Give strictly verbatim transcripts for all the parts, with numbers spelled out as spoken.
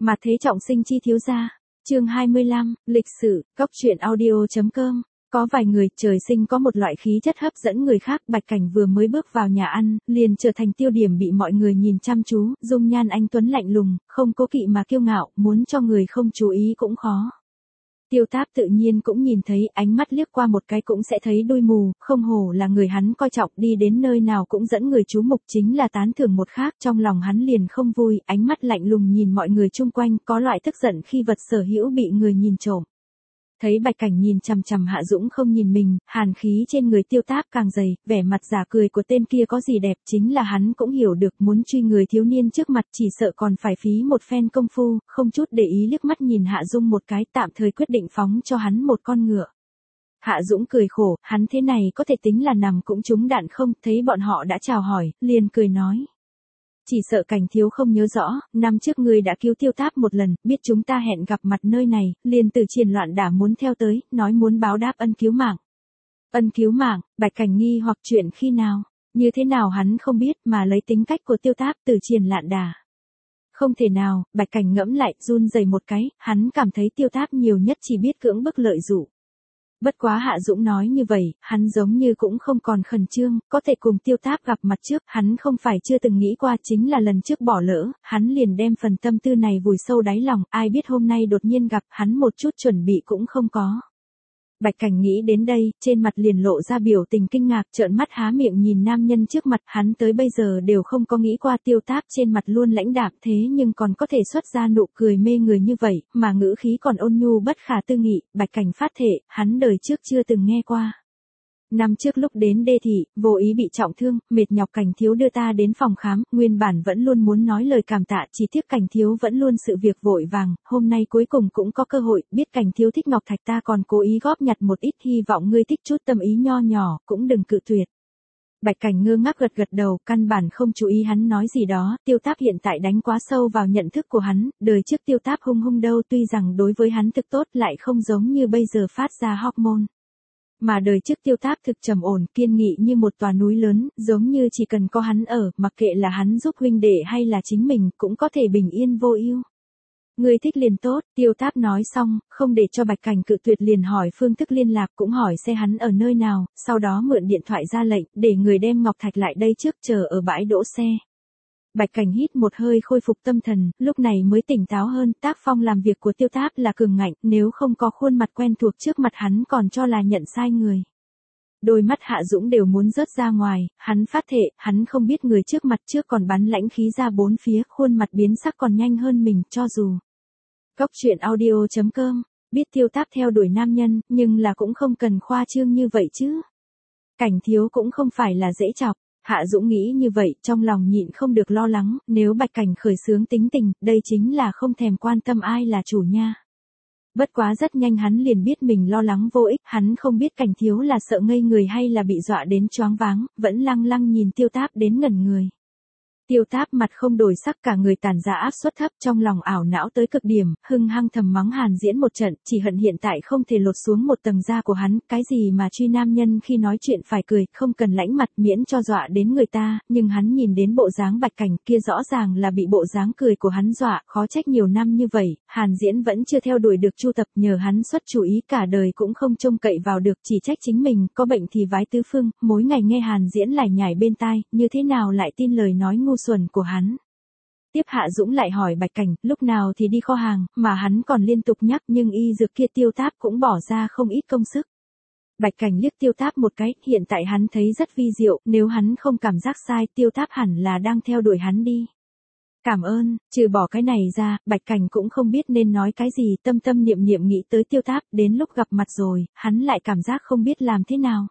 Mà thế trọng sinh chi thiếu gia. Chương hai mươi lăm, lịch sử, góc truyện audio.com. Có vài người trời sinh có một loại khí chất hấp dẫn người khác. Bạch Cảnh vừa mới bước vào nhà ăn, liền trở thành tiêu điểm bị mọi người nhìn chăm chú, dung nhan anh tuấn lạnh lùng, không cố kỵ mà kiêu ngạo, muốn cho người không chú ý cũng khó. Tiêu Táp tự nhiên cũng nhìn thấy, ánh mắt liếc qua một cái cũng sẽ thấy đuôi mù, không hổ là người hắn coi trọng, đi đến nơi nào cũng dẫn người chú mục, chính là tán thưởng một khác, trong lòng hắn liền không vui, ánh mắt lạnh lùng nhìn mọi người chung quanh, có loại tức giận khi vật sở hữu bị người nhìn trộm. Thấy Bạch Cảnh nhìn chằm chằm Hạ Dũng không nhìn mình, hàn khí trên người Tiêu Táp càng dày, vẻ mặt giả cười của tên kia có gì đẹp, chính là hắn cũng hiểu được muốn truy người thiếu niên trước mặt chỉ sợ còn phải phí một phen công phu, không chút để ý liếc mắt nhìn Hạ Dung một cái, tạm thời quyết định phóng cho hắn một con ngựa. Hạ Dũng cười khổ, hắn thế này có thể tính là nằm cũng trúng đạn không, thấy bọn họ đã chào hỏi, liền cười nói. Chỉ sợ Cảnh thiếu không nhớ rõ, năm trước ngươi đã cứu Tiêu Táp một lần, biết chúng ta hẹn gặp mặt nơi này, liền từ Triển Loạn Đả muốn theo tới, nói muốn báo đáp ân cứu mạng. Ân cứu mạng, Bạch Cảnh nghi hoặc chuyện khi nào, như thế nào hắn không biết mà lấy tính cách của Tiêu Táp từ Triển Loạn Đả. Không thể nào, Bạch Cảnh ngẫm lại, run rẩy một cái, hắn cảm thấy Tiêu Táp nhiều nhất chỉ biết cưỡng bức lợi dụ. Bất quá Hạ Dũng nói như vậy, hắn giống như cũng không còn khẩn trương, có thể cùng Tiêu Táp gặp mặt trước, hắn không phải chưa từng nghĩ qua, chính là lần trước bỏ lỡ, hắn liền đem phần tâm tư này vùi sâu đáy lòng, ai biết hôm nay đột nhiên gặp, hắn một chút chuẩn bị cũng không có. Bạch Cảnh nghĩ đến đây, trên mặt liền lộ ra biểu tình kinh ngạc, trợn mắt há miệng nhìn nam nhân trước mặt, hắn tới bây giờ đều không có nghĩ qua Tiêu Táp trên mặt luôn lãnh đạm thế nhưng còn có thể xuất ra nụ cười mê người như vậy, mà ngữ khí còn ôn nhu bất khả tư nghị, Bạch Cảnh phát thệ, hắn đời trước chưa từng nghe qua. Năm trước lúc đến đê thị, vô ý bị trọng thương, mệt nhọc Cảnh thiếu đưa ta đến phòng khám, nguyên bản vẫn luôn muốn nói lời cảm tạ, chỉ tiếc Cảnh thiếu vẫn luôn sự việc vội vàng, hôm nay cuối cùng cũng có cơ hội, biết Cảnh thiếu thích ngọc thạch ta còn cố ý góp nhặt một ít, hy vọng ngươi thích chút tâm ý nho nhỏ, cũng đừng cự tuyệt. Bạch Cảnh ngơ ngác gật gật đầu, căn bản không chú ý hắn nói gì đó, Tiêu Táp hiện tại đánh quá sâu vào nhận thức của hắn, đời trước Tiêu Táp hung hung đâu, tuy rằng đối với hắn thực tốt lại không giống như bây giờ phát ra hormone. Mà đời trước Tiêu Táp thực trầm ổn, kiên nghị như một tòa núi lớn, giống như chỉ cần có hắn ở, mặc kệ là hắn giúp huynh đệ hay là chính mình, cũng có thể bình yên vô ưu. Người thích liền tốt, Tiêu Táp nói xong, không để cho Bạch Cảnh cự tuyệt liền hỏi phương thức liên lạc, cũng hỏi xe hắn ở nơi nào, sau đó mượn điện thoại ra lệnh, để người đem ngọc thạch lại đây trước chờ ở bãi đỗ xe. Bạch Cảnh hít một hơi khôi phục tâm thần, lúc này mới tỉnh táo hơn, tác phong làm việc của Tiêu Táp là cường ngạnh, nếu không có khuôn mặt quen thuộc trước mặt hắn còn cho là nhận sai người. Đôi mắt Hạ Dũng đều muốn rớt ra ngoài, hắn phát thệ, hắn không biết người trước mặt trước còn bắn lãnh khí ra bốn phía, khuôn mặt biến sắc còn nhanh hơn mình, cho dù. Góc truyện audio.com, biết Tiêu Táp theo đuổi nam nhân, nhưng là cũng không cần khoa trương như vậy chứ. Cảnh thiếu cũng không phải là dễ chọc. Hạ Dũng nghĩ như vậy, trong lòng nhịn không được lo lắng, nếu Bạch Cảnh khởi xướng tính tình, đây chính là không thèm quan tâm ai là chủ nha. Bất quá rất nhanh hắn liền biết mình lo lắng vô ích, hắn không biết Cảnh thiếu là sợ ngây người hay là bị dọa đến choáng váng, vẫn lăng lăng nhìn Tiêu Táp đến ngẩn người. Tiêu Táp mặt không đổi sắc, cả người tản ra áp suất thấp, trong lòng ảo não tới cực điểm, hưng hăng thầm mắng Hàn Diễn một trận, chỉ hận hiện tại không thể lột xuống một tầng da của hắn, cái gì mà truy nam nhân khi nói chuyện phải cười, không cần lãnh mặt miễn cho dọa đến người ta, nhưng hắn nhìn đến bộ dáng Bạch Cảnh kia rõ ràng là bị bộ dáng cười của hắn dọa, khó trách nhiều năm như vậy, Hàn Diễn vẫn chưa theo đuổi được Chu Tập, nhờ hắn xuất chủ ý cả đời cũng không trông cậy vào được, chỉ trách chính mình, có bệnh thì vái tứ phương, mỗi ngày nghe Hàn Diễn lải nhải bên tai, như thế nào lại tin lời nói ngu xuẩn của hắn. Tiếp Hạ Dũng lại hỏi Bạch Cảnh, lúc nào thì đi kho hàng, mà hắn còn liên tục nhắc nhưng y dược kia Tiêu Táp cũng bỏ ra không ít công sức. Bạch Cảnh liếc Tiêu Táp một cái, hiện tại hắn thấy rất vi diệu, nếu hắn không cảm giác sai, Tiêu Táp hẳn là đang theo đuổi hắn đi. Cảm ơn, trừ bỏ cái này ra, Bạch Cảnh cũng không biết nên nói cái gì, tâm tâm niệm niệm nghĩ tới Tiêu Táp, đến lúc gặp mặt rồi, hắn lại cảm giác không biết làm thế nào.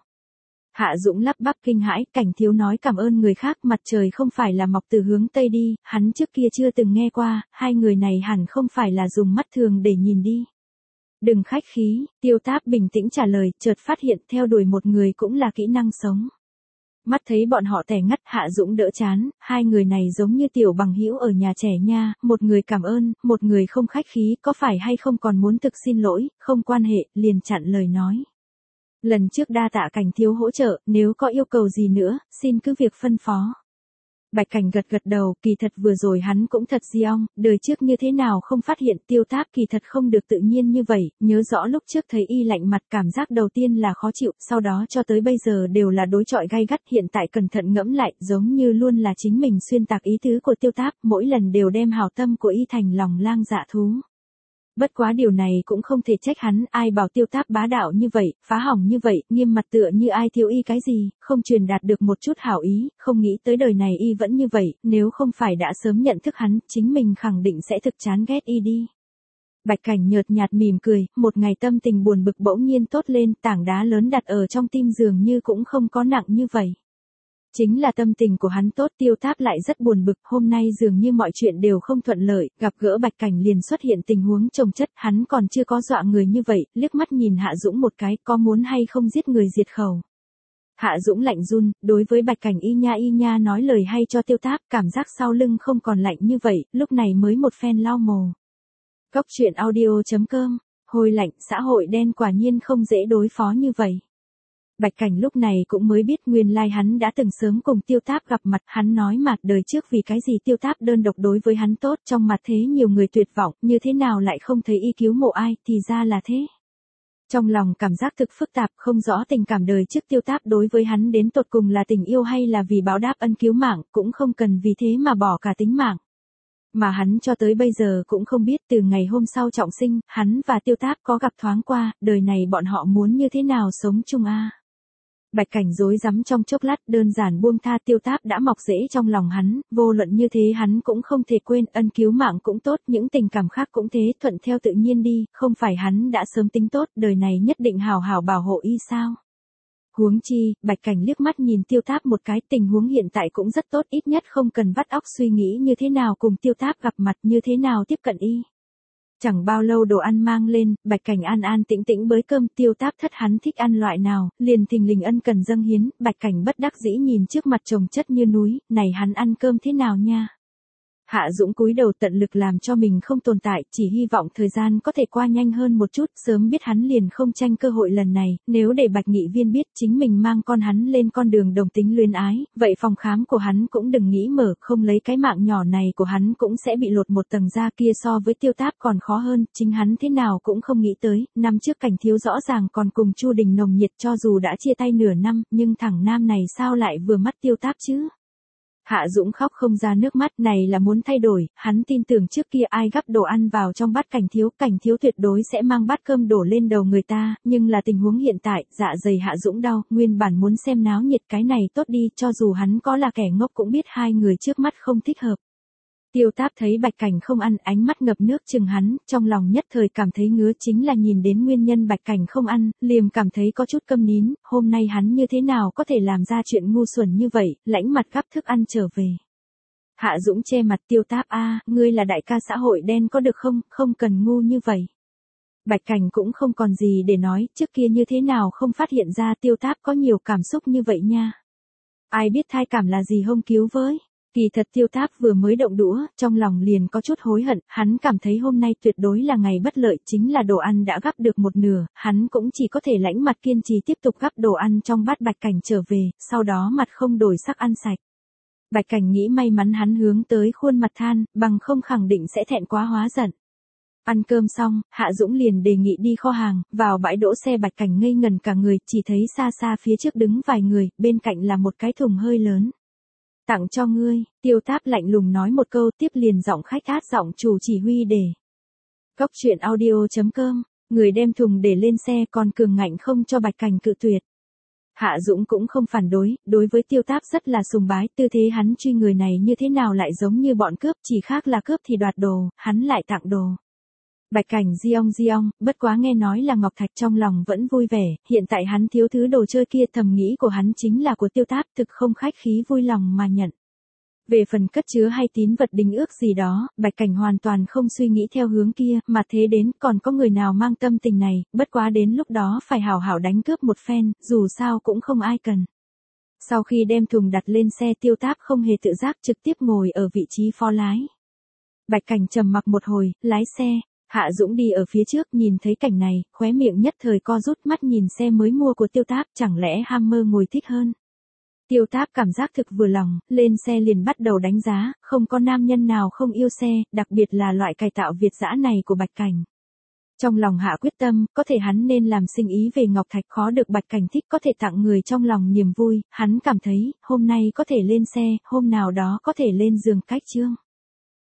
Hạ Dũng lắp bắp kinh hãi, Cảnh thiếu nói cảm ơn người khác, mặt trời không phải là mọc từ hướng Tây đi, hắn trước kia chưa từng nghe qua, hai người này hẳn không phải là dùng mắt thường để nhìn đi. Đừng khách khí, Tiêu Táp bình tĩnh trả lời, chợt phát hiện theo đuổi một người cũng là kỹ năng sống. Mắt thấy bọn họ tẻ ngắt, Hạ Dũng đỡ chán, hai người này giống như tiểu bằng hữu ở nhà trẻ nha, một người cảm ơn, một người không khách khí, có phải hay không còn muốn thực xin lỗi, không quan hệ, liền chặn lời nói. Lần trước đa tạ Cảnh thiếu hỗ trợ, nếu có yêu cầu gì nữa, xin cứ việc phân phó. Bạch Cảnh gật gật đầu, kỳ thật vừa rồi hắn cũng thật di ong, đời trước như thế nào không phát hiện Tiêu Táp kỳ thật không được tự nhiên như vậy, nhớ rõ lúc trước thấy y lạnh mặt cảm giác đầu tiên là khó chịu, sau đó cho tới bây giờ đều là đối chọi gay gắt, hiện tại cẩn thận ngẫm lại, giống như luôn là chính mình xuyên tạc ý tứ của Tiêu Táp, mỗi lần đều đem hảo tâm của y thành lòng lang dạ thú. Bất quá điều này cũng không thể trách hắn, ai bảo Tiêu Táp bá đạo như vậy, phá hỏng như vậy, nghiêm mặt tựa như ai thiếu y cái gì, không truyền đạt được một chút hảo ý, không nghĩ tới đời này y vẫn như vậy, nếu không phải đã sớm nhận thức hắn, chính mình khẳng định sẽ thực chán ghét y đi. Bạch Cảnh nhợt nhạt mỉm cười, một ngày tâm tình buồn bực bỗng nhiên tốt lên, tảng đá lớn đặt ở trong tim dường như cũng không có nặng như vậy. Chính là tâm tình của hắn tốt, Tiêu Táp lại rất buồn bực, hôm nay dường như mọi chuyện đều không thuận lợi, gặp gỡ Bạch Cảnh liền xuất hiện tình huống chồng chất, hắn còn chưa có dọa người như vậy, liếc mắt nhìn Hạ Dũng một cái, có muốn hay không giết người diệt khẩu. Hạ Dũng lạnh run, đối với Bạch Cảnh y nha y nha nói lời hay cho Tiêu Táp, cảm giác sau lưng không còn lạnh như vậy, lúc này mới một phen lau mồ. Cốc truyện audio chấm com, hồi lạnh, xã hội đen quả nhiên không dễ đối phó như vậy. Bạch Cảnh lúc này cũng mới biết nguyên lai hắn đã từng sớm cùng Tiêu Táp gặp mặt, hắn nói mặt đời trước vì cái gì Tiêu Táp đơn độc đối với hắn tốt, trong mặt thế nhiều người tuyệt vọng, như thế nào lại không thấy y cứu mộ ai, thì ra là thế. Trong lòng cảm giác thực phức tạp, không rõ tình cảm đời trước Tiêu Táp đối với hắn đến tột cùng là tình yêu hay là vì báo đáp ân cứu mạng, cũng không cần vì thế mà bỏ cả tính mạng. Mà hắn cho tới bây giờ cũng không biết từ ngày hôm sau trọng sinh, hắn và Tiêu Táp có gặp thoáng qua, đời này bọn họ muốn như thế nào sống chung a. Bạch Cảnh rối rắm trong chốc lát, đơn giản buông tha Tiêu Táp đã mọc rễ trong lòng hắn, vô luận như thế hắn cũng không thể quên, ân cứu mạng cũng tốt, những tình cảm khác cũng thế, thuận theo tự nhiên đi, không phải hắn đã sớm tính tốt, đời này nhất định hào hào bảo hộ y sao. Huống chi, Bạch Cảnh liếc mắt nhìn Tiêu Táp một cái, tình huống hiện tại cũng rất tốt, ít nhất không cần vắt óc suy nghĩ như thế nào cùng Tiêu Táp gặp mặt, như thế nào tiếp cận y. Chẳng bao lâu đồ ăn mang lên, Bạch Cảnh an an tĩnh tĩnh bới cơm, Tiêu Táp thất hắn thích ăn loại nào, liền thình lình ân cần dâng hiến, Bạch Cảnh bất đắc dĩ nhìn trước mặt chồng chất như núi, này hắn ăn cơm thế nào nha. Hạ Dũng cúi đầu tận lực làm cho mình không tồn tại, chỉ hy vọng thời gian có thể qua nhanh hơn một chút, sớm biết hắn liền không tranh cơ hội lần này, nếu để Bạch Nghị Viên biết chính mình mang con hắn lên con đường đồng tính luyến ái, vậy phòng khám của hắn cũng đừng nghĩ mở, không lấy cái mạng nhỏ này của hắn cũng sẽ bị lột một tầng da kia, so với Tiêu Táp còn khó hơn, chính hắn thế nào cũng không nghĩ tới, năm trước Cảnh Thiếu rõ ràng còn cùng Chu Đình nồng nhiệt cho dù đã chia tay nửa năm, nhưng thằng nam này sao lại vừa mắt Tiêu Táp chứ? Hạ Dũng khóc không ra nước mắt, này là muốn thay đổi, hắn tin tưởng trước kia ai gắp đồ ăn vào trong bát Cảnh Thiếu, Cảnh Thiếu tuyệt đối sẽ mang bát cơm đổ lên đầu người ta, nhưng là tình huống hiện tại, dạ dày Hạ Dũng đau, nguyên bản muốn xem náo nhiệt cái này tốt đi, cho dù hắn có là kẻ ngốc cũng biết hai người trước mắt không thích hợp. Tiêu Táp thấy Bạch Cảnh không ăn, ánh mắt ngập nước chừng hắn, trong lòng nhất thời cảm thấy ngứa, chính là nhìn đến nguyên nhân Bạch Cảnh không ăn, liền cảm thấy có chút câm nín, hôm nay hắn như thế nào có thể làm ra chuyện ngu xuẩn như vậy, lãnh mặt gắp thức ăn trở về. Hạ Dũng che mặt Tiêu Táp a, ngươi là đại ca xã hội đen có được không, không cần ngu như vậy. Bạch Cảnh cũng không còn gì để nói, trước kia như thế nào không phát hiện ra Tiêu Táp có nhiều cảm xúc như vậy nha. Ai biết thai cảm là gì hông cứu với. Kỳ thật Tiêu Táp vừa mới động đũa, trong lòng liền có chút hối hận, hắn cảm thấy hôm nay tuyệt đối là ngày bất lợi, chính là đồ ăn đã gắp được một nửa, hắn cũng chỉ có thể lãnh mặt kiên trì tiếp tục gắp đồ ăn trong bát Bạch Cảnh trở về, sau đó mặt không đổi sắc ăn sạch. Bạch Cảnh nghĩ may mắn hắn hướng tới khuôn mặt than, bằng không khẳng định sẽ thẹn quá hóa giận. Ăn cơm xong, Hạ Dũng liền đề nghị đi kho hàng, vào bãi đỗ xe Bạch Cảnh ngây ngần cả người, chỉ thấy xa xa phía trước đứng vài người, bên cạnh là một cái thùng hơi lớn. Tặng cho ngươi, Tiêu Táp lạnh lùng nói một câu, tiếp liền giọng khách át giọng chủ chỉ huy để. Cốc truyện audio chấm com, người đem thùng để lên xe còn cường ngạnh không cho Bạch Cảnh cự tuyệt. Hạ Dũng cũng không phản đối, đối với Tiêu Táp rất là sùng bái, tư thế hắn truy người này như thế nào lại giống như bọn cướp, chỉ khác là cướp thì đoạt đồ, hắn lại tặng đồ. Bạch Cảnh giong giong, bất quá nghe nói là ngọc thạch trong lòng vẫn vui vẻ, hiện tại hắn thiếu thứ đồ chơi kia, thầm nghĩ của hắn chính là của Tiêu Táp, thực không khách khí vui lòng mà nhận. Về phần cất chứa hay tín vật đính ước gì đó, Bạch Cảnh hoàn toàn không suy nghĩ theo hướng kia, mà thế đến còn có người nào mang tâm tình này, bất quá đến lúc đó phải hảo hảo đánh cướp một phen, dù sao cũng không ai cần. Sau khi đem thùng đặt lên xe, Tiêu Táp không hề tự giác trực tiếp ngồi ở vị trí phó lái. Bạch Cảnh trầm mặc một hồi, lái xe. Hạ Dũng đi ở phía trước nhìn thấy cảnh này, khóe miệng nhất thời co rút, mắt nhìn xe mới mua của Tiêu Táp, chẳng lẽ Hammer ngồi thích hơn. Tiêu Táp cảm giác thực vừa lòng, lên xe liền bắt đầu đánh giá, không có nam nhân nào không yêu xe, đặc biệt là loại cải tạo Việt dã này của Bạch Cảnh. Trong lòng hạ quyết tâm, có thể hắn nên làm sinh ý về ngọc thạch, khó được Bạch Cảnh thích có thể tặng người trong lòng niềm vui, hắn cảm thấy, hôm nay có thể lên xe, hôm nào đó có thể lên giường cách trương.